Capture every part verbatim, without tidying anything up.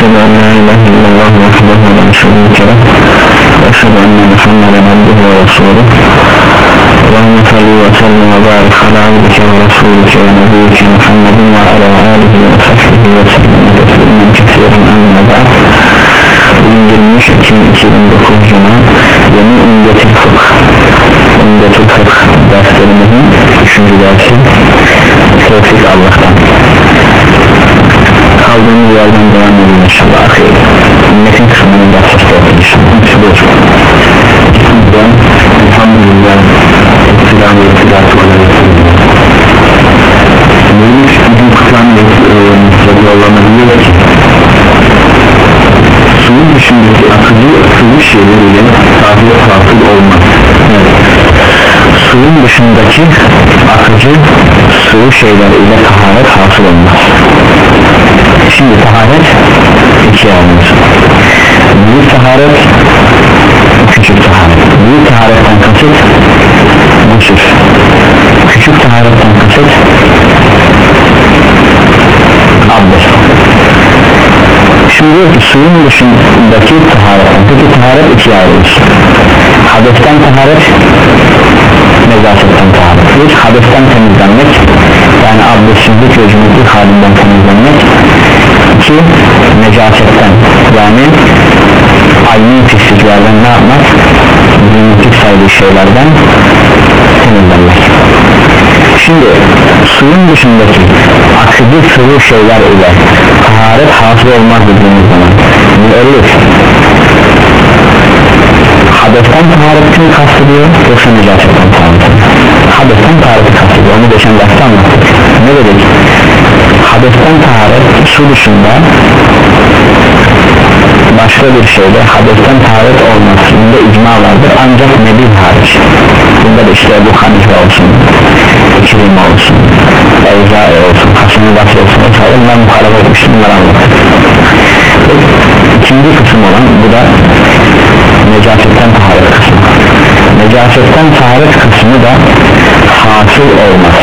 أشهد أن لا إله إلا الله وحده لا شريك له وأشهد أن محمدا عبده ورسوله اللهم صل وسلم وبارك على عبدك ورسولك ونبيك محمد وعلى آله وصحبه وسلم تسليما كثيرا أما بعد. İngilmiş iki bin dokuz Cuma yeni Umdetul Fıkh Umdetul Fıkh derslerimizin üçüncü dersi Tevfik Allah'tan. Kaldığımız yerden devam edelim inşallah. Ahir ümmetin kısmının dersleri okuyacağım. Elhamdülillah Selam ve Selatü Aleyhisselam. Neymiş bizim kısan radıyallahu ki suyun dışındaki akıcı sıvı şeyleriyle taharet hasıl olmaz. Evet. Suyun dışındaki akıcı sıvı şeyler ile taharet hasıl olmaz. Şimdi taharet ikiye alınır. Büyük taharet, küçük taharet. Büyük taharetten kasıt gusül. Küçük taharetten kasıt abdest. Şimdi diyor ki suyun dışındaki taharetten, peki taharet ikiye ayrılır. Hadesten taharet, nezasetten taharet. Bir, hadesten temizlenmek, yani abdestsizlik ve cünüplük halinden temizlenmek. İki, necasetten, yani aynı pisliklerden ne yapmak? Cünüplük saydığı şeylerden temizlenmek. Şimdi suyun dışındaki akıcı sıvı şeyler ile taharet hasıl olmaz dediğimiz zaman müellif hadesten taharetini kastediyor yoksa necasetten taharetini? Hadesten tahareti kastediyor, onu geçen derste anlattık. Ne dedik? Hadesten taharet su dışında başka bir şeyde hadesten taharet olmasında icma vardır ancak nebil hariç. Bunda da işte bu Hanife olsun, İkrime olsun, Evzai olsun, Hasan-ı Basri olsun, onlar muhalefet etmiştir, bunları anlattık. İkinci kısım olan bu da necasetten taharet kısmı. Necasetten taharet kısmı da hasıl olmaz.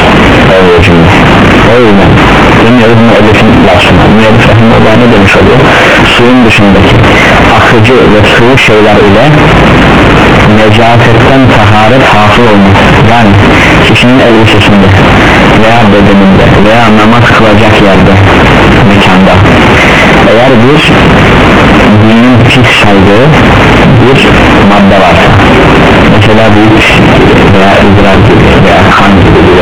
O yüzden demiyoruz müellifin lafına. Müellif rahimullah ne demiş oluyor? Suyun dışındaki akıcı ve sıvı şeyler ile necasetten taharet hasıl olmaz. Yani kişinin elbisesinde veya bedeninde veya namaz kılacak yerde, mekanda eğer bir dinin pis saydığı bir madde varsa, mesela büyük veya idrar gibi veya kan gibi bir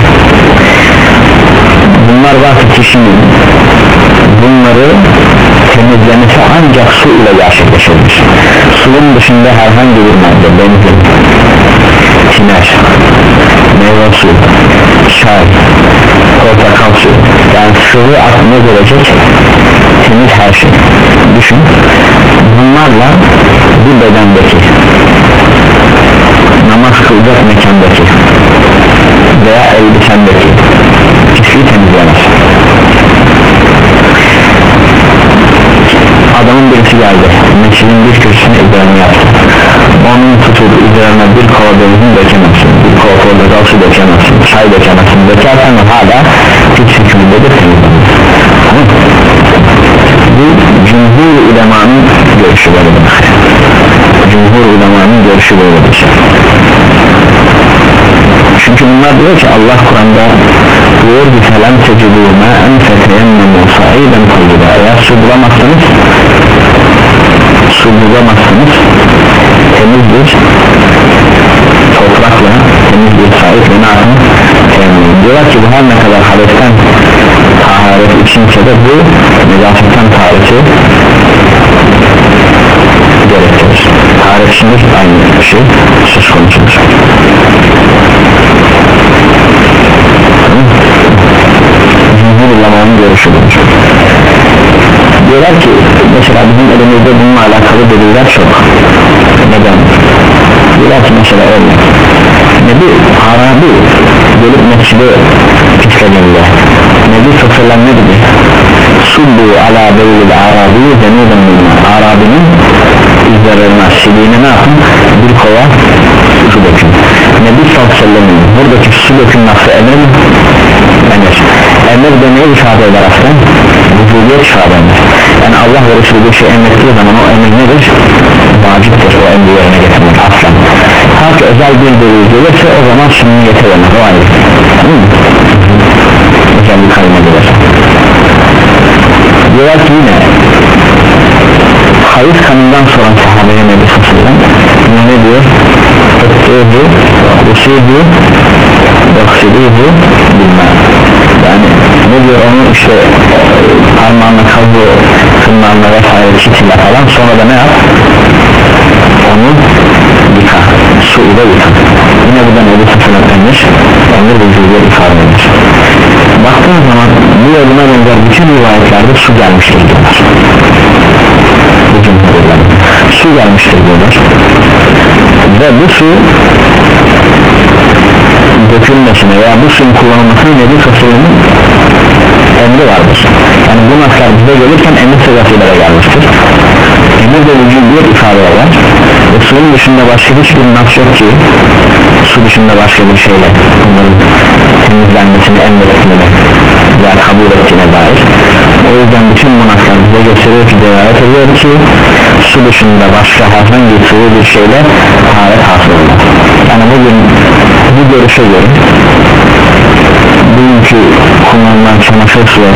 bunlar varsa kişinin bunları temizlemesi ancak su ile gerçekleşir. Suyun dışında herhangi bir madde, benzin, tiner, meyve suyu, çay, portakal suyu, yani sıvı aklına gelecek temiz her şey. Düşün, bunlarla bir bedendeki namaz kılacak mekandaki veya elbisendeki pisliği temizlemez. Adamın birisi geldi, mescidin bir köşesine üzerine yaptı. Onun tutup üzerine bir kova benzin dökemezsin, bir kova portakal su dökemezsin, çay dökemezsin. Dökersen hala pis hükmündedir, temizlenir. Bu cumhur ulemanın görüşü böyledir. Cumhur ulemanın görüşü böyledir. Çünkü bunlar diyor ki Allah Kur'an'da diyor ki falan tecrübüme en feteyemmemu saiden koyuda, eğer su bulamazsanız su bulamazsanız temiz bir toprakla, temiz bir sahiple ne yapın? Teyemmüm. Diyorlar ki bu her ne kadar hadesten taharet içinse de bu necasetten tahareti gerektirir. Taharet içinde aynı şey söz konusudur. Cumhur ulemanın görüşüdür. Diyorlar ki mesela bizim elimizde bununla alakalı deliller çok. Neden? Diyorlar ki mesela örnek Nebi Arabi gelip mescide pislediğinde Nebi Sosyallah ne dedi? Subbu ala beylil Arabi zeniden minna. Arabinin üzerine sildiğine ne yapın? Bir kova su dökün. Nebi Sosyallah'ın buradaki su dökün nasıl emir mi? Emir. Emir demeyi ifade eder aslında. Vücudu vücudiyet ifade eder. Yani Allah ve Resulü bir şey emrettiği zaman o emir nedir? Vaciptir o emri yerine getirmek aslen. Ta ki özel bir delil gelirse o zaman sünniyete dönür, o ayrı. Tamam mı? Özel bir kalma gelirse. Diyorlar ki yine hayız kanından sonra sahabeye Nebi Sallallahu ne diyor? Ötüğü, usuğu, yoksuluğu bilmem. Yani ne diyor onu işte parmağına kazı, tırnağına vesaire çitiyle falan, sonra da ne yap? Onu yıka, su ile yıka. Yine buradan Nebi Sallallahu emir, emir vücudu ifade eder. Baktığın zaman bu yoluna benzer bütün rivayetlerde su gelmiştir diyorlar. Su gelmiştir diyorlar. Ve bu su dökülmesine veya bu suyun kullanılmasına Nebi Sallallahu emri vardır. Yani bu naslar bize gelirken emir sırasıyla gelmiştir. Emir de vücudiyet ifade eder. Ve suyun dışında başka hiçbir nas yok ki su dışında başka bir şeyle bunların temizlenmesini emrettiğine veya kabul ettiğine dair. O yüzden bütün bu naslar bize gösteriyor ki, devlet ediyor ki su dışında başka herhangi sıvı bir şeyle taharet hasıl olmaz. Yani bugün bu görüşe göre bugünkü kullanılan çamaşır suyu,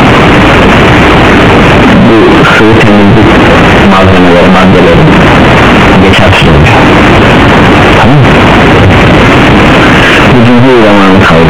bu sıvı temizlik malzemeleri, maddeleri geçersiz oluyor. Tamam mı? Bu cümle zamanı kaldı.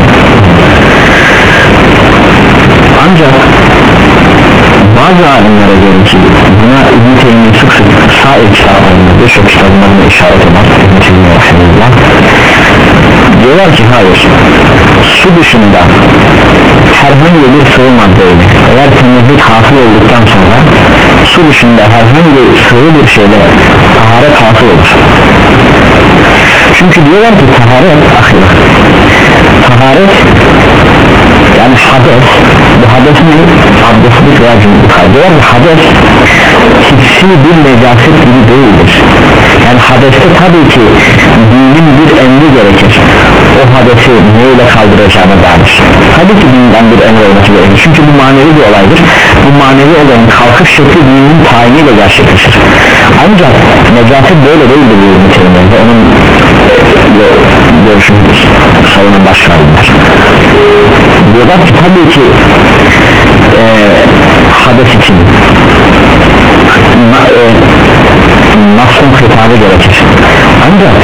Ancak bazı alimlere göre ki buna İbn-i Teymiye sık sık sair kitaplarında birçok kitaplarında işaret eder İbn-i Teymiye rahimahullah, diyorlar ki hayır, su dışında herhangi bir sıvı maddeyle eğer temizlik hasıl olduktan sonra su dışında herhangi sıvı bir şeyle taharet hasıl olur. Çünkü diyorlar ki taharet ahir, taharet yani hades, bu hades ne? Abdestlik veya cümlük. Diyorlar ki hades hissi bir necaset gibi değildir. Yani hadeste tabii ki dinin bir emri gerekir. O hadesi neyle kaldıracağına dair. Tabii ki dinden bir emri olması gerekir. Çünkü bu manevi bir olaydır. Bu manevi olayın kalkış şekli dinin tayiniyle gerçekleşir. Ancak necaset böyle değildir bu ünitelerinde. Onun görüşümüz savunan başkanlar. Diyorlar ki tabii ki e, hades için na, e, nasıl hitabı gerekir. Ancak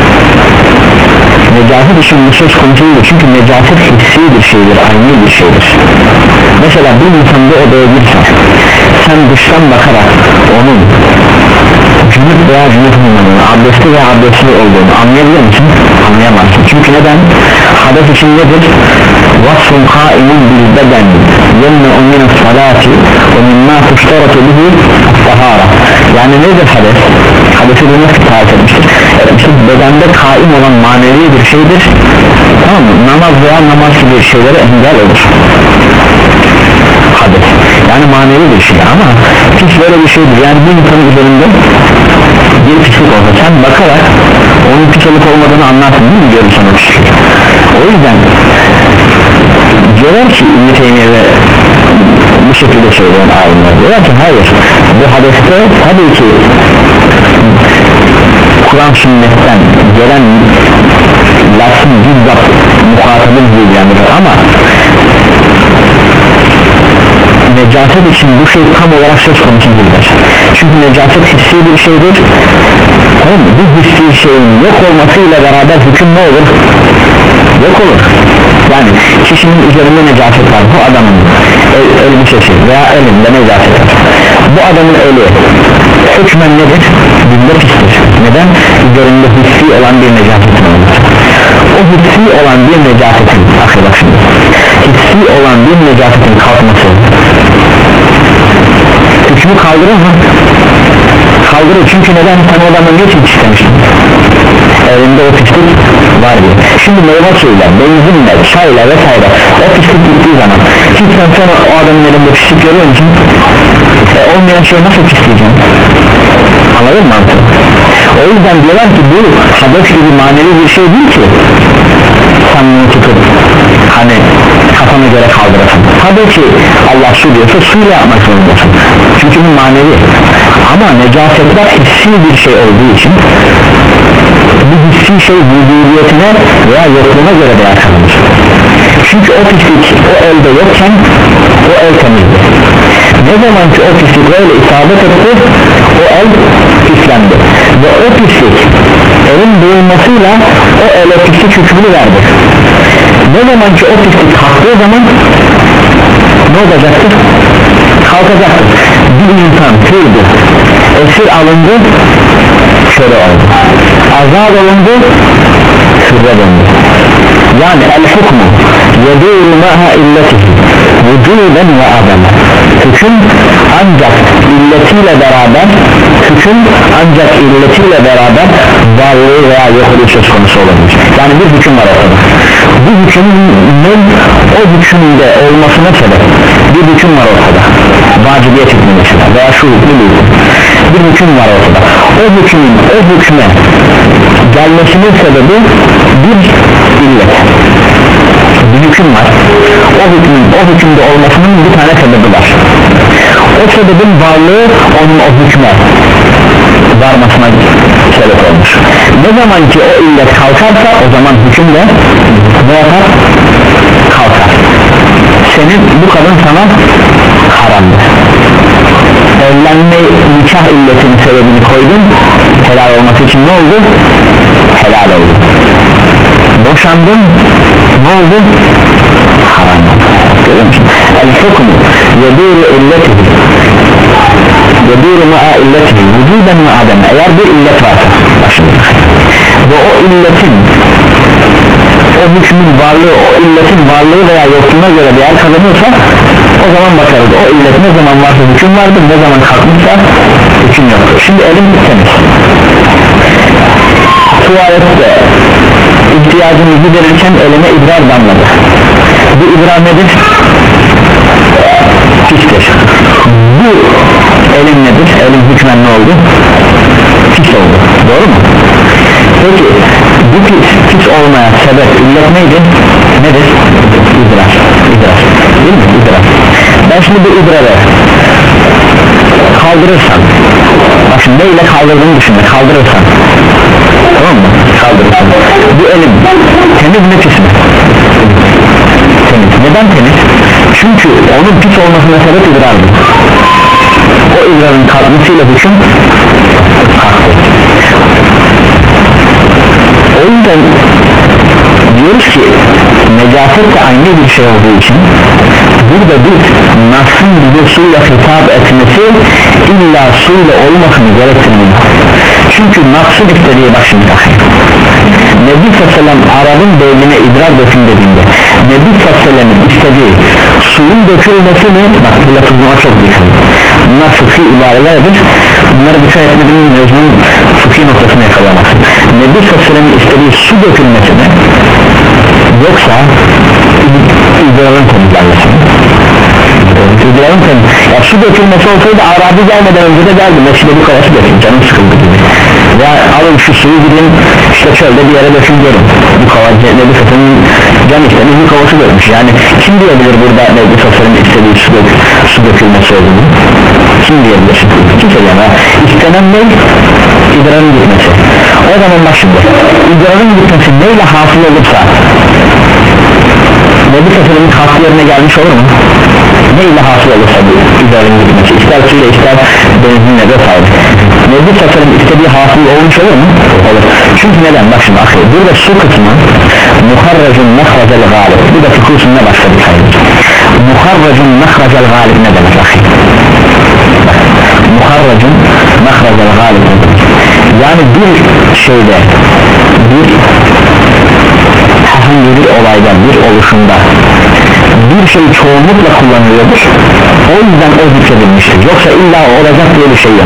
necaset için bu söz konusu değil, çünkü necaset hissi bir şeydir, aynı bir şeydir. Mesela bir insanda odaya girsen, sen dıştan bakarak onun cünüp veya cünüp olmadığını, abdestli veya abdestli olduğunu anlayabilir misin? Anlayamazsın. Çünkü neden? Hades için nedir? Vasfun kaimun bil beden yemne'u min salati ve mimma tuştaratu bihi tahara. Yani nedir hades? Hadesi de nasıl tarif etmiştir? İşte bedende kaim olan manevi bir şeydir. Tamam mı? Namaz veya namaz gibi şeylere engel olur. Hades. Yani manevi bir şey ama hiç böyle bir şeydir. Yani bir insanın üzerinde bir pislik olsa sen bakarak onun pis olup olmadığını anlarsın değil mi? Görürsen o pislik. O yüzden diyorlar ki İbn-i Teymiye ve bu şekilde söyleyen alimler diyorlar ki hayır, bu hadeste tabii ki Kur'an sünnetten gelen lafın bizzat muhatabın bilgilendirir ama necaset için bu şey tam olarak söz konusu değildir. Çünkü necaset hissi bir şeydir. Tamam mı? Bu hissi şeyin yok olmasıyla beraber hüküm ne olur? Yok olur. Yani kişinin üzerinde necaset var, bu adamın el, elbisesi veya elinde necaset var. Bu adamın eli hükmen nedir? Bunda pistir. Neden? Üzerinde hissi olan bir necasetin olması. O hissi olan bir necasetin, akıl bak şimdi, hissi olan bir necasetin kalkması hükmü kaldırır mı? Kaldırır, çünkü neden? Sen o adamın ne için istemiştin? Elinde o pislik var diye. Şimdi meyve suyuyla, benzinle, çayla vesaire o pislik gittiği zaman hiç sen sonra o adamın elinde pislik görüyor musun? E, olmayan şey nasıl pisleyeceksin? Anladın mı? O yüzden diyorlar ki bu hades gibi manevi bir şey değil ki. sen bunu tutup hani kafana göre kaldırasın. Tabii ki Allah su diyorsa suyla yapmak zorundasın, çünkü bu manevi. Ama necasetler hissi bir şey olduğu için bu hissi şey vücudiyetine veya yokluğuna göre değer kazanır. Çünkü o pislik o elde yokken o el temizdi. Ne zaman ki o pislik öyle isabet etti, o el pislendi ve o pislik elin duyulmasıyla o ele pislik hükmünü verdi. Ne zaman ki o pislik kalktığı zaman ne olacaktır? Kalkacaktır. Bir insan kırdı, esir alındı, köle oldu, azad olundu, hürre döndü. Yani el hukmu yedûru maha illetihi vücuden ve adem. Hüküm ancak illetiyle beraber hüküm ancak illetiyle beraber varlığı veya yokluğu söz konusu olabilir. Yani bir hüküm var ortada. Bu hükümün o hükümde olmasına sebep bir hüküm var ortada, vacibiyet hükmü mesela veya şu hükmü değil, bir hüküm var ortada. O hükmün o hükme gelmesinin sebebi bir illet, bir hüküm var. O hükmün o hükümde olmasının bir tane sebebi var. O sebebin varlığı onun o hükme varmasına sebep olmuş. Ne zaman ki o illet kalkarsa o zaman hüküm de ne yapar? Kalkar. Senin bu kadın sana haramdır. Evlenme nikah illetinin sebebini koydun, helal olması için ne oldu? Helal oldu. Boşandın, ne oldu? Haram. Görüyor musun? El hukmu yedûru illetihi yedûru ma'a illetihi vücuden ve ademe. Eğer bir illet varsa ve o illetin o hükmün varlığı, o illetin varlığı veya yokluğuna göre değer kazanıyorsa o zaman bakarız. O illet ne zaman varsa hüküm vardır, ne zaman kalkmışsa hüküm yoktur. Şimdi elim temiz, tuvalette ihtiyacını giderirken elime idrar damladı. Bu idrar nedir? Pistir. Bu elim nedir? Elim hükmen ne oldu? Pis oldu. Doğru mu? Peki bu pis, pis olmaya sebep illet neydi? Nedir? İdrar. İdrar. Değil mi? İdrar. Ben şimdi bu idrarı kaldırırsam, bak şimdi neyle kaldırdığını düşünme, kaldırırsam, tamam mı? Kaldırırsam bu elim temiz mi pis mi? Temiz. Neden temiz? Çünkü onun pis olmasına sebep idrardı. O idrarın kalkmasıyla hüküm kalktı. O yüzden diyoruz ki necaset de aynı bir şey olduğu için burada biz nasın bize suyla hitap etmesi illa suyla olmasını gerektirmiyor. Çünkü nasın istediği bak şimdi Nebi Sallam Arap'ın beynine idrar dökün dediğinde Nebi Sallam'ın istediği suyun dökülmesi mi? Bak bu lafızıma çok dikkat. Bunlar fıkhi ibarelerdir. Bunları bir şey etmediğimiz mevzunun fıkhi noktasını yakalamazsın. Nebi Sallam'ın istediği su dökülmesi mi? Yoksa idrarın temizlenmesi mi? İdrarın temizlenmesi. Ya su dökülmesi olsaydı Arabi gelmeden önce de geldi. Mescide bu kavası dökün, canım sıkıldı gibi. Ya alın şu suyu gidin işte çölde bir yere dökün görün. Bu kavacı Nebi Sallam'ın can istediği bu kavası dökmüş. Yani kim diyebilir burada Nebi Sallam'ın istediği su, dök, su dökülmesi olduğunu? Kim diyebilir? Kimse diyemez. İstenen ne? İdrarın gitmesi. O zaman bak şimdi idrarın gitmesi neyle hasıl olursa Nebi Sallam'ın hasıl yerine gelmiş olur mu? Neyle hasıl olursa bu idrarın gitmesi, ister suyla ister benzinle vesaire, Nebi Sallam'ın istediği hasıl olmuş olur mu? Olur. Çünkü neden? Bak şimdi akıl. Burada su kısmı muharracun mehrazel galib. Bu da fıkıh usulüne başladık. Muharracun mehrazel galib ne demek akıl? Muharracun mehrazel galib ne demek? Yani bir şeyde bir herhangi bir olayda, bir oluşumda bir şey çoğunlukla kullanılıyordur, o yüzden o zikredilmiştir, yoksa illa olacak diye bir şey yok.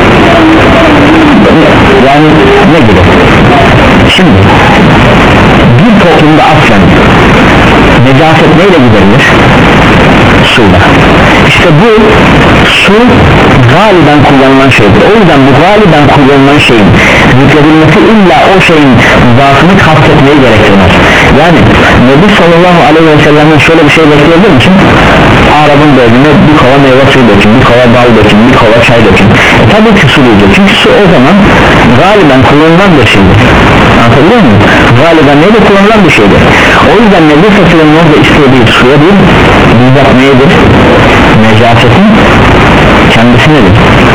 Yani ne gibi? Şimdi bir toplumda aslen necaset neyle giderilir? Suyla. İşte bu su galiben kullanılan şeydir. O yüzden bu galiben kullanılan şeyin zikredilmesi illa o şeyin zatını kastetmeyi gerektirmez. Yani Nebi sallallahu aleyhi ve sellem'den şöyle bir şey bekleyebilir misin? Arabın bölümüne bir kova meyve suyu dökün, bir kova bal dökün, bir kova çay dökün. E tabi ki su diyecek, çünkü su o zaman galiben kullanılan bir şeydir. Anlatabiliyor muyum? Galiben neyle kullanılan bir şeydir. O yüzden Nebi sallallahu aleyhi ve sellem'in orada istediği suya değil, bizzat neyedir? Necasetin kendisinedir.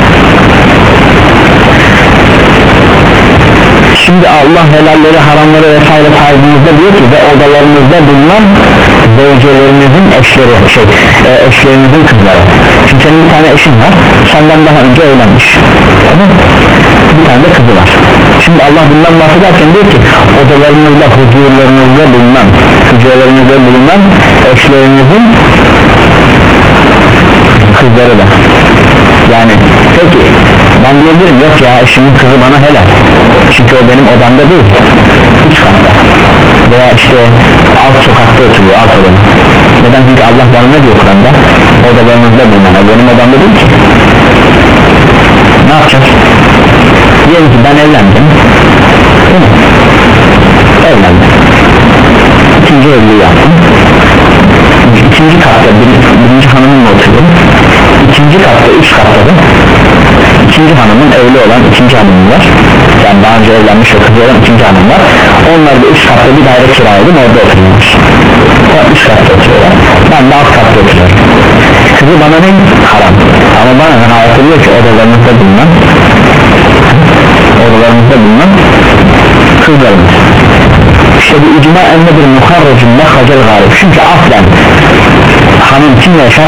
Şimdi Allah helalleri, haramları vesaire saydığınızda diyor ki ve odalarınızda bulunan zevcelerinizin eşleri, şey, e, eşlerinizin kızları. Şimdi senin bir tane eşin var, senden daha önce evlenmiş, tamam? Bir tane de kızı var. Şimdi Allah bundan bahsederken diyor ki odalarınızda, huzurlarınızda bulunan, huzurlarınızda bulunan eşlerinizin kızları da. Yani peki ben diyebilirim yok ya eşimin kızı bana helal, çünkü o benim odamda değil, üç katta veya işte alt sokakta oturuyor, alt odada. Neden? Çünkü Allah bana ne diyor Kur'an'da? Odalarınızda bulunan, o benim odamda değil ki. Ne yapacağız? Diyelim ki ben evlendim, değil mi? Evlendim, ikinci evliliği yaptım, ikinci katta bir, birinci hanımımla oturdum, ikinci katta üç katta da ikinci hanımın evli olan ikinci hanımı var, yani daha önce evlenmiş ve kızı olan ikinci hanım var. Onlar da üst katta bir daire kiraladım, orada oturuyormuş. O üst katta oturuyorlar, ben de alt katta oturuyorum. Kızı bana ne? Haram. Ama bana ne hayatılıyor ki odalarımızda bulunan odalarımızda bulunan kızlarımız. İşte bu icma ennedir muharracın mekhacel galib. Çünkü aslen hanım kimle yaşar?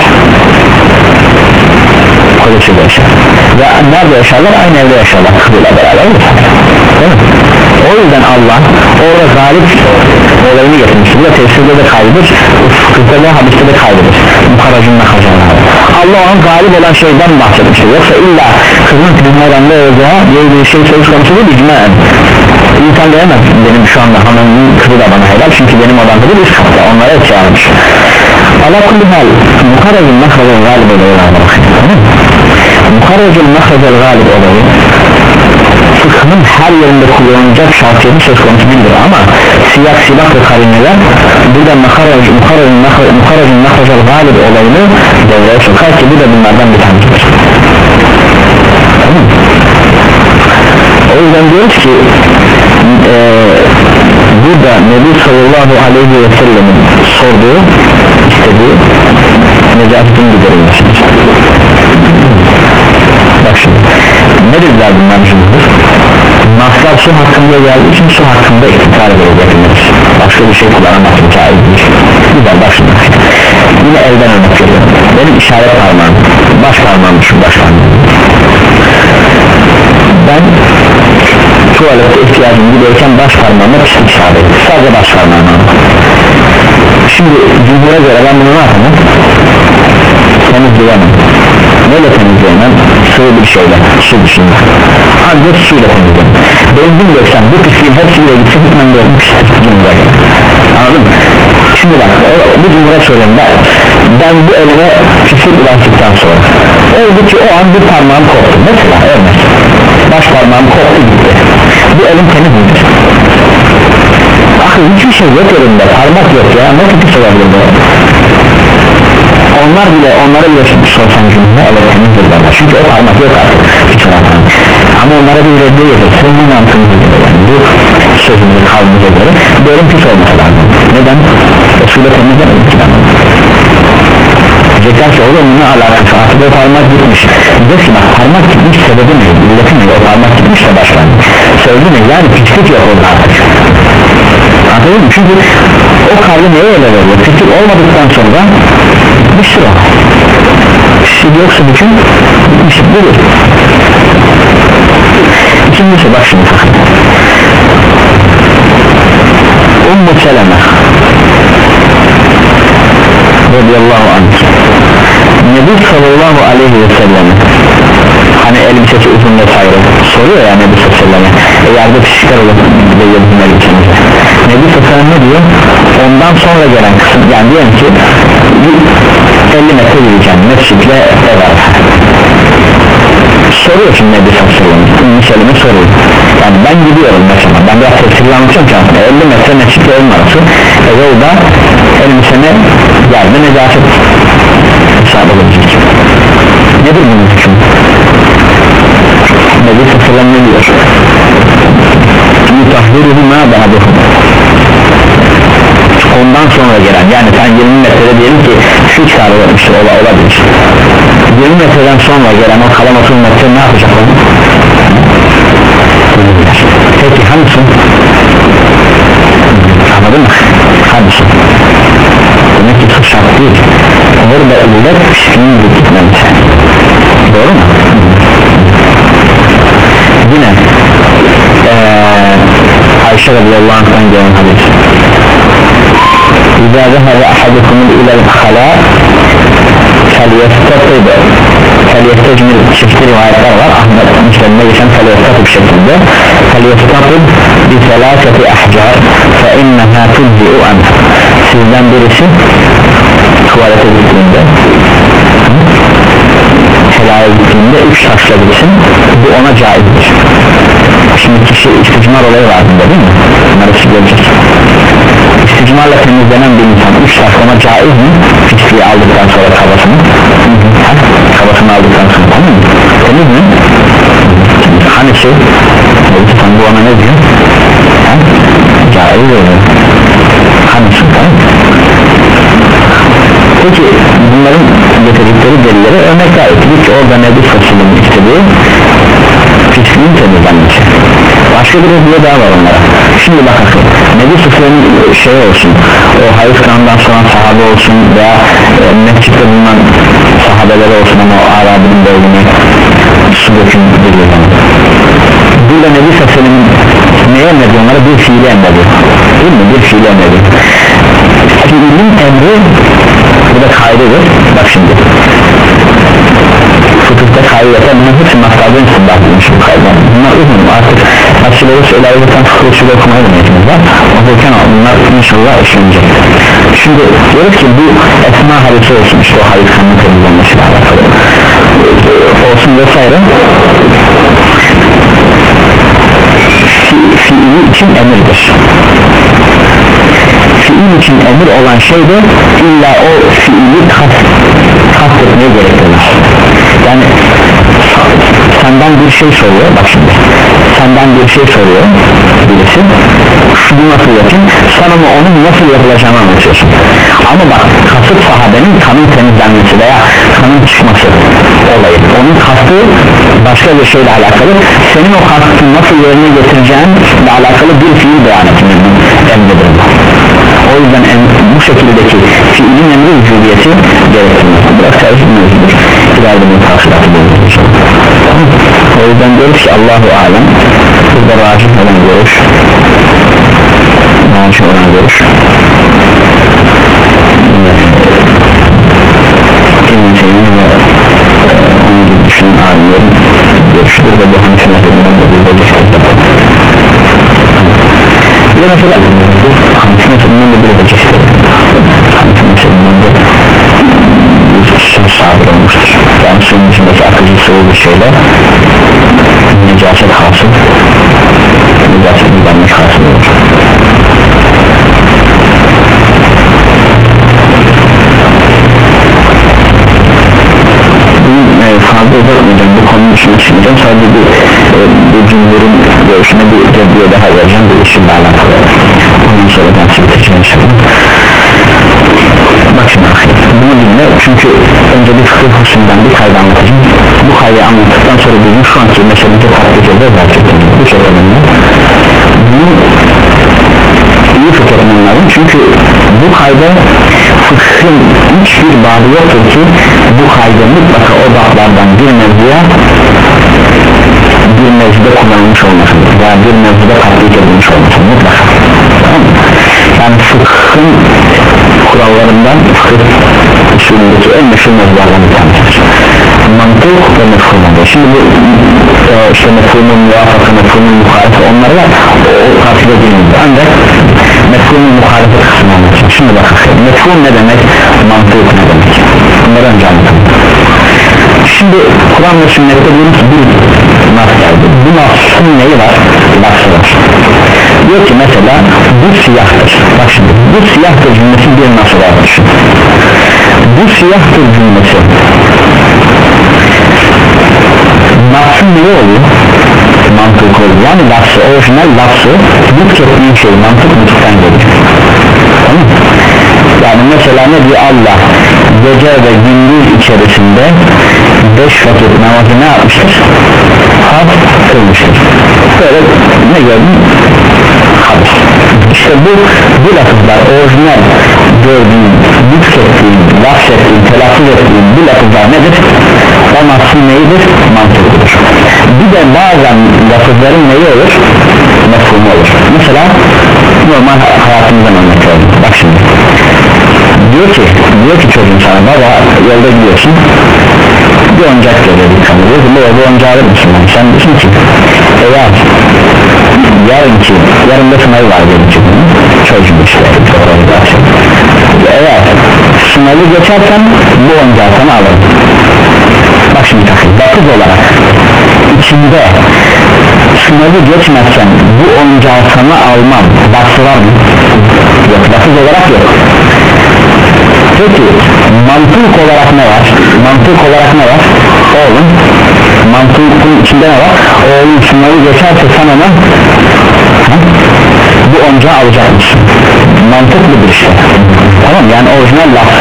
Kocasıyla yaşar. Ve nerede yaşarlar? Aynı evde yaşarlar, kızıyla beraber yaşar. O yüzden Allah orada galip olayını getirmiştir. Bu da tefsirde de kaydır, fıkıhta da hadiste de kaydır. Muharracın mekhacel galib. Allah onun galip olan şeyden bahsetmiştir. Yoksa illa kızın kızın oranda olacağı diye bir şey söz konusu değil, icmaen. İnsan diyemez benim şu anda hanımın kızı da bana helal, çünkü benim odamda bir üst katta, onlara et çağırmış. Ala kulli hal muharracın mekhacel galib olayı var. Muharracın mekhacel galib olayı fıkhın her yerinde kullanılacak şartiyeti söz konusu değildir, ama siyak, silah ve karineler burada muharracın mekhacel galib olayını devreye sokar ki bu da bunlardan bir tanesidir. Tamam. O yüzden diyoruz ki e, burada Nebi sallallahu aleyhi ve sellem'in sorduğu, istediği necasetin giderilmesidir. Bak şimdi ne dediler bunlar cümledir? Naslar su hakkında geldiği için su hakkında iktikar edilir. Başka bir şey kullanamazsın, caiz değil. Güzel, bak şimdi yine elden örnek veriyorum. Benim işaret parmağım, baş parmağım şu baş parmağım. Ben tuvalette ihtiyacım gidiyken baş parmağımla pislik işaret ettim, sadece baş parmağımla. Şimdi cümleye göre ben bunu ne yapamam? Temizleyemem. Neyle temizleyemem? Sıvı bir şeyle, su dışında. Ancak suyla temizleyemem. Benzin döksem bu pisliğin hepsiyle gitsin, gitmem de bir pislik cümleye göre. Anladın mı? Şimdi bak bu cümleye söyleyeyim, ben, ben bu elime pislik ulaştıktan sonra oldu ki o an bir parmağım koptu, mesela örnek baş parmağım koptu gitti, bu elim temiz midir? Akıl hiçbir şey yok elimde, parmak yok ya, nasıl pis olabilir bu? Onlar bile, onlara bile sorsan cümle evet temizdir bana, çünkü o parmak yok artık hiç olmadan. Ama onlara bir reddiye yedirsin, bu mantığımıza göre, yani bu sözümüzü kavmimize göre bu elim pis olması lazım. Neden? O suyla temizlemedik ki ben. Diyecekler ki oğlum ne alakası, artık o parmak gitmiş. Diyecek ki bak parmak gitmiş sebebi ne? Milleti mi? O parmak gitmiş de başkan sebebi ne? Yani pislik yok orada artık. Anladın mı? Çünkü o kalbi neye ele veriyor? Pislik olmadıktan sonra bitmiştir o. Pislik yoksa bütün bitmiştir, budur. İkincisi bak şimdi Ummu Seleme radıyallahu anh Nebi sallallahu aleyhi ve sellem hani elbisesi uzun vesaire soruyor ya Nebi sallallahu aleyhi ve sellem e yerde pişikler olur bir yıldızın elbisemize. Nebi sallallahu aleyhi ve sellem ne diyor? Ondan sonra gelen kısım, yani diyelim ki elli metre yürüyeceğim mescidle ev arası. Soru soruyorsun Nebi Sallallahu Ümmi Selim'e soruyor. Yani ben gidiyorum mesela, ben biraz tefsirle anlatacağım ki elli metre mescitle evin arası, e yolda elbiseme geldi necaset hesap edecek. Nedir bunun hüküm? Nebi Sallallahu ne diyor? Mutahhiruhu ma ba'duhu, ondan sonra gelen, yani sen yirmi metrede diyelim ki fix aralamıştır, ola, olabilir yirmi metreden sonra gelen o kalan otuz metre ne yapacak onu? Peki hangisi? Anladın mı? Hangisi? Demek ki çok şart değil, orada illet pişkin bir gitmemiz, doğru mu? Yine ee, Ayşe radıyallahu anh'tan gelen hadis, İzâ zehâbe ahadukumul ilel halâ felyestatib felyestecmil çeşitli rivayetler var. Ahmet Müslim'de geçen felyestatib şeklinde, felyestatib bi selâseti ahcar fe innehâ tuzzi'u anha, sizden birisi tuvalete gittiğinde, helaya gittiğinde üç taşla gitsin, bu ona caizdir. Şimdi kişi isticmar olayı var bunda değil mi? Bunları göreceğiz. İsticmarla temizlenen bir insan üç taş ona caiz mi? Pisliği aldıktan sonra kabasını, kabasını aldıktan sonra, tamam mı? Temiz mi? Hani şey, bu ona ne diyor? Ha? Caiz oluyor. Hani şey, tamam mı? Peki bunların getirdikleri delilleri örnekler ettik ki orada Nebi Sallallahu istediği pisliğin temizlenmesi. Başka bir hediye daha var onlara. Şimdi bakın, Nebi Sallallahu şey olsun, o hayız kanından sonra sahabe olsun veya e, mescitte bulunan sahabeler olsun ama o Arabi'nin bölümüne su döküldürüyor. Burada Nebi Sallallahu neye emrediyor onlara? Bir fiili emrediyor, değil mi? Bir fiili emrediyor. Fiilin emri burada kaydedir. Bak şimdi fıkıhta kaydete bunun hepsi mastardan istinbat edilmiş bu kaydeler. Bunlar uzun, artık açıları söylerken fıkıh usulü okumaya deneyeceğiz var. Okurken bunlar inşallah işlenecek. Şimdi diyoruz ki bu esma hadisi olsun, işte o hadis kanını temizlenmesiyle alakalı olsun vesaire, fiili için emirdir. Fiil için emir olan şey de illa o fiili kast, kast etmeye gerektirir. Yani senden bir şey soruyor, bak şimdi senden bir şey soruyor birisi, şunu nasıl yapayım, sen ama onun nasıl yapılacağını anlatıyorsun. Ama bak, kasıt sahabenin kanın temizlenmesi veya kanın çıkması olayı, onun kastı başka bir şeyle alakalı, senin o kastını nasıl yerine getireceğinle alakalı bir fiil beyan etmenin emridir. O yüzden en, bu şekildeki fiilin emri vücudiyeti gerektirmez. Biraz karışık mevzudur, ileride bu tavsilatı bulunur. O yüzden diyoruz ki Allahu alem, burada racih olan görüş, racih olan görüş kimin şeyini ve onun gibi düşünün alimlerin görüşüdür ve bu hangi mezhedinden de burada geçti. Bir de mesela hangi mezhedinden de burada geçti, hangi mezhedinden de söz sahibi olmuştur. Yani suyun içindeki akıcı sıvı bir şeyle necaset hasıl, necaset gidermek hasıl olur. Bugün e, fazla uzatmayacağım, bu konunun içine çıkmayacağım, sadece bir, e, bir cümlerin görüşüne bir tedbiye daha vereceğim, bir işimle alakalı. Ondan sonra ben size seçeceğim inşallah. Bak şimdi bunu dinle, çünkü önce bir fıkıh hususundan bir kaydı anlatacağım. Bu kaydı anlattıktan sonra bizim şu anki meselemize tatbik edeceğiz gerçekten. Bu çok önemli. Bunu iyi fıkıh önemli, çünkü bu kayda fıkhın hiçbir bağlı yoktur ki bu kayda mutlaka o bağlardan bir mevzuya bir mevzuda kullanılmış olmasın veya bir mevzuda tatbik edilmiş olmasın mutlaka. Tamam mı? Yani fıkhın kurallarından fıkıh usulündeki en meşhur mevzulardan bir tanesidir. Mantık ve mefhumundur. Şimdi bu e, işte mefhumun muvafaka, mefhumun muharife, onları da o takip edilmedi. Ancak mefhumun muharife kısmı anlatacağım. Şimdi bakın, mefhum ne demek, mantık ne demek, bunları önce anlatalım. Şimdi Kur'an ve sünnette diyoruz ki bir nas geldi. Bu nasın neyi var? Lafı var. Diyor ki mesela bu siyahtır. Bak şimdi bu siyahtır cümlesi bir nasıl var düşün. Bu siyahtır cümlesi nasıl ne oluyor? Mantık oluyor. Yani lafı, orijinal lafı nutk ettiğin şey mantık nutktan geliyor. Tamam. Yani mesela ne diyor Allah gece ve gündüz içerisinde beş vakit namazı ne yapmıştır? Farz kılmıştır. Böyle ne gördün? Hadis. İşte bu bu lafızlar orijinal gördüğün, nutk ettiğin, lafz ettiğin, telaffuz ettiğin bu lafızlar nedir? O nasıl neyidir? Mantıklıdır. Bir de bazen lafızların neyi olur? Mefhumu olur. Mesela normal hayatımızdan örnek verelim. Bak şimdi diyor ki, diyor ki çocuğun sana baba yolda gidiyorsun bir oyuncak görüyor bir kamera diyor ki baba bu oyuncağı alır mısın? Sen diyorsun ki eğer yarınki yarında sınavı var diyelim ki çocuğun işte eğer sınavı geçersen bu oyuncağı sana alırım. Bak şimdi takıl lafız olarak içinde sınavı geçmezsen bu oyuncağı sana almam lafı var mı? Yok, lafız olarak yok. Peki mantık olarak ne var? Mantık olarak ne var? Oğlum mantığın içinde ne var? Oğlum sınavı geçerse sen ona ha? bu oyuncağı alacak mısın? Mantıklıdır işte. Tamam yani orijinal lafı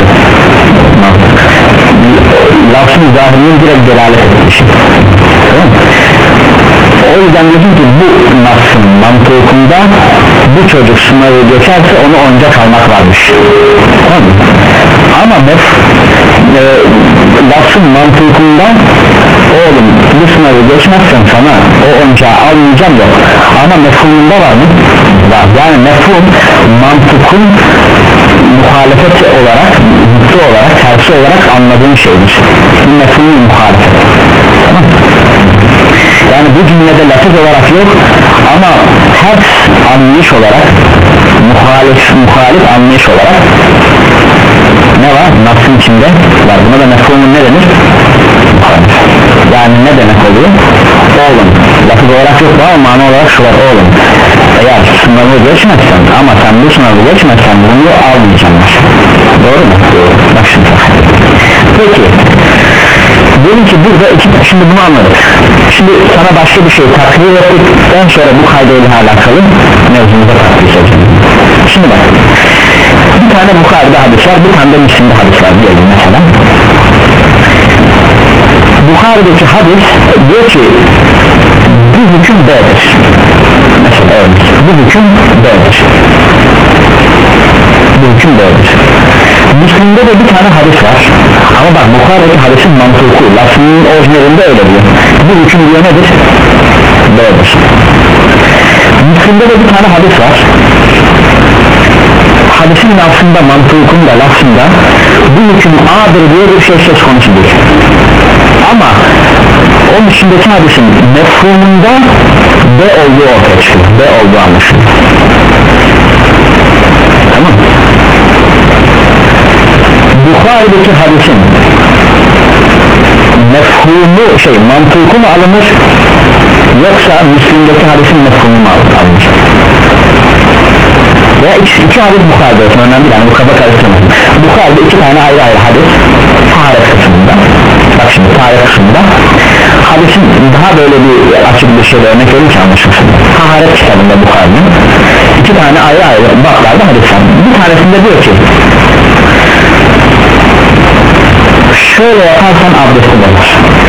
lafın zahirinin direkt delalet etmiş. Tamam mı? O yüzden diyorsun ki bu nasıl mantığında bu çocuk sınavı geçerse onu oyuncak almak varmış. Tamam mı? Ama mef e, lafın mantığında oğlum bu sınavı geçmezsen sana o oyuncağı almayacağım yok. Ama mefhumunda var mı? Var. Yani mefhum mantıkın muhalefet olarak, zıttı olarak, tersi olarak anladığın şeydir. Bu mefhumun muhalefet. Tamam. Yani bu cümlede lafız olarak yok ama her anlayış olarak muhalif, muhalif anlayış olarak ne var? Nasıl içinde var. Buna da mefhumun ne denir? Yani ne demek oluyor? Oğlum lafız olarak yok ama mana olarak şu var oğlum eğer sınavı geçmezsen ama sen bu sınavı geçmezsen bunu almayacağım. Doğru mu? Bak şimdi. Peki diyelim ki burada iki, şimdi bunu anladık. Şimdi sana başka bir şey takdir ettikten sonra bu kaydıyla alakalı mevzumuza takdir edeceğim. Şimdi bak bir tane Bukhari'de hadis var, bir tane de Müslim'de hadis var diyelim mesela. Bukhari'deki hadis diyor ki bu hüküm B'dir. Mesela evet, bu hüküm B'dir. Bu hüküm B'dir. Müslim'de de bir tane hadis var. Ama bak Bukhari'deki hadisin mantığı lafının orijinalinde öyle diyor. Bu hüküm diyor nedir? B'dir. Müslim'de de bir tane hadis var. Hadisin lafında, mantığında, lafında bu hüküm A'dır diye bir şey söz konusu değil. Ama onun içindeki hadisin mefhumunda B olduğu ortaya çıkıyor. B olduğu anlaşılıyor. Tamam. Bukhari'deki hadisin mefhumu şey mantığı mı alınır yoksa Müslim'deki hadisin mefhumu mu alınır? Ya iki, iki hadis Bukhari'de olsun önemli yani bu kafa karıştırmasın. Bukhari'de iki tane ayrı ayrı hadis taharet kısmında. Bak şimdi taharet kısmında hadisin daha böyle bir açık bir şeyle örnek verir ki anlaşılsın. Taharet kitabında Bukhari'nin iki tane ayrı ayrı baklarda hadis var. Bir tanesinde diyor ki şöyle yaparsan abdesti bozar.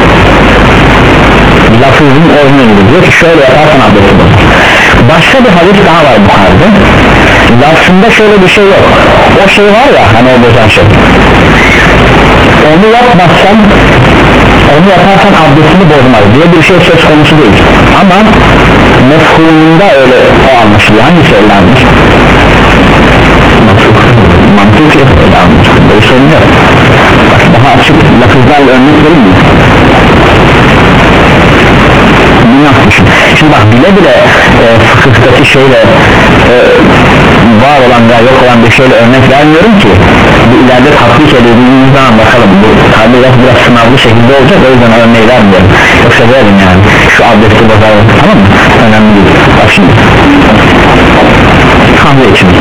Lafızın orijinali diyor ki şöyle yaparsan abdesti bozar. Başka bir hadis daha var Bukhari'de. Lafzında şöyle bir şey yok. O şey var ya hani o bozan şey. Onu yapmazsan onu yaparsan abdestini bozmaz diye bir şey söz konusu değil. Ama mefhumunda öyle o anlaşılıyor. Hangisi öyle anlaşılıyor? Mantık yok öyle anlaşılıyor. Böyle sorun yok. Daha açık lafızlarla örnek verir mi? Şimdi bak bile bile e, fıkıhtaki şeyle e, var olan veya yok olan bir şeyle örnek vermiyorum ki bu ileride tatbik edildiğimiz zaman bakalım, bu tabi biraz sınavlı şekilde olacak, o yüzden örneği vermiyorum, yoksa verin yani şu abdesti bozalım, tamam mı? Önemli değil. Bak şimdi kahve içmek,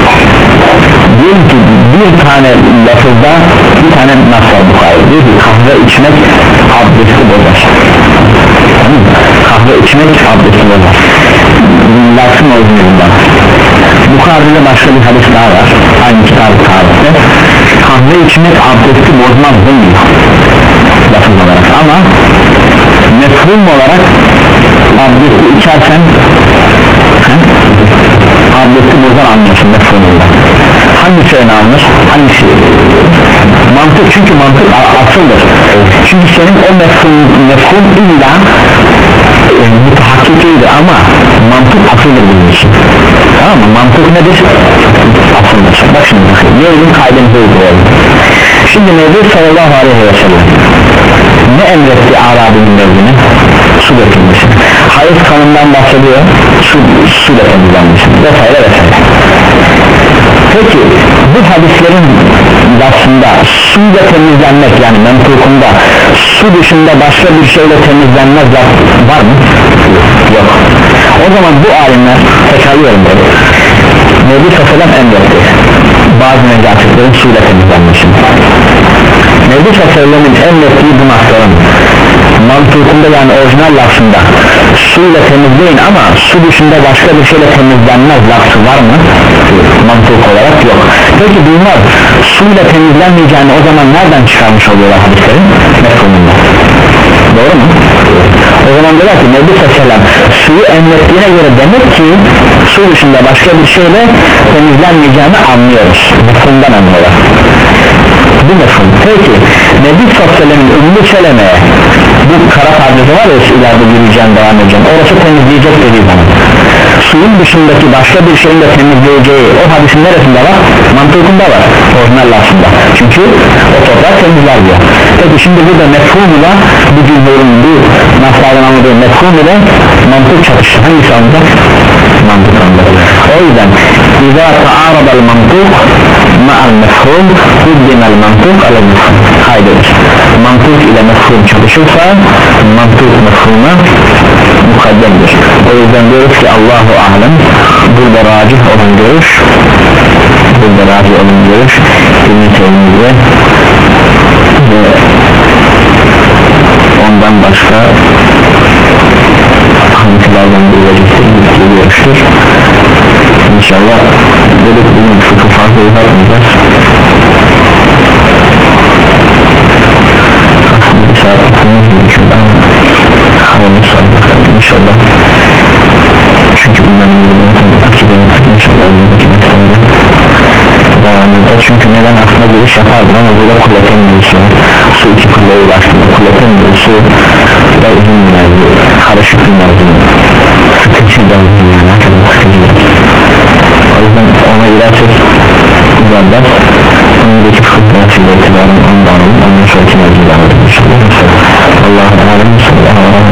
diyelim ki bir tane lafızda bir tane nasıl Bukhari diyor ki kahve içmek abdesti bozar, tamam mı? Kahve içmek abdesti bozar, lafın orijinalinden. Bukhari'de başka bir hadis daha var, aynı kitabı tarihte kahve içmek abdesti bozmaz demiyor lafız olarak, ama mefhum olarak abdesti içersen he? abdesti bozar anlıyorsun mefhumunda. Hangisi öne alınır? Hangisi? Mantık, çünkü mantık asıldır. Çünkü senin o mefhum, mefhum illa e, mutahakkik değildir ama mantık asıldır bunun için. Tamam mı? Mantık nedir? Asıldır. Bak şimdi bakayım. Neyinin kaydımızı uygulayalım. Şimdi Nebi sallallahu aleyhi ve sellem ne emretti Arabi'nin mevzini? Su dökülmesi. Hayız kanından bahsediyor, su, su dökülmesi vesaire vesaire. Peki bu hadislerin aslında suyla temizlenmek, yani mentukunda su dışında başka bir şeyle temizlenmez var mı? Yok. O zaman bu alimler, tekrarlıyorum böyle, Nebi sallallahu aleyhi ve sellem emretti bazı necasitlerin suyla temizlenmesini. Nebi sallallahu aleyhi ve sellem'in emrettiği bu nasların mantıkında, yani orijinal lafında suyla temizleyin ama su dışında başka bir şeyle temizlenmez lafı var mı? Mantık olarak yok. Peki bunlar suyla temizlenmeyeceğini o zaman nereden çıkarmış oluyorlar hadislerin? Mefhumunda. Doğru mu? O zaman diyorlar ki Nebi sallallahu aleyhi ve sellem suyu emrettiğine göre demek ki su dışında başka bir şeyle temizlenmeyeceğini anlıyoruz. Mefhumdan anlıyorlar. Bu mefhum. Peki Nebi sallallahu aleyhi ve sellem'in Ümmü Seleme'ye bu kara parçası var ya, ileride yürüyeceğim, devam edeceğim, orası temizleyecek dediği zaman suyun dışındaki başka bir şeyin de temizleyeceği o hadisin neresinde var? Mantıkında var, orijinal lafında, çünkü o toprak temizler diyor. Peki şimdi burada mefhumuyla bu cümlenin, bu naslardan anladığı mefhumuyla mantık çatıştı, hangisi anlayacak? Mantık anlayacak. O yüzden İzâ ta'âradal mantık ma'al mefhum kuddimel mantık alel mefhum. Haydır, mantık ile mefhum çalışırsa mantık mefhuma mukaddemdir. O yüzden diyoruz ki Allahu alem, burada racih olan görüş, burada racih olan görüş İbn-i Teymiye ve ondan başka hanımlardan bir vecihtir, bir görüştür. İnşallah dedik bugün fıkıh fazla uzatmayacağız. Bir saat tutmamız gerekiyor, ben havamı sardım inşallah. Çünkü bunların ilgili takip edilmek inşallah önümüzdeki meselede devam edeceğiz. Çünkü neden aslında giriş yapardım ama burada kuvveten mevzusu, su iki kuvveye ulaştığında kuvveten mevzusu da uzun bir mevzu, karışık bir mevzu, sıkıntı da uzun yani, hakikaten sıkıntı. O yüzden ona girersek uzanlar, önündeki fıkıh ve itibaren ondan alalım, ondan sonraki mevzudan alalım inşallah. Allah'a emanet olun.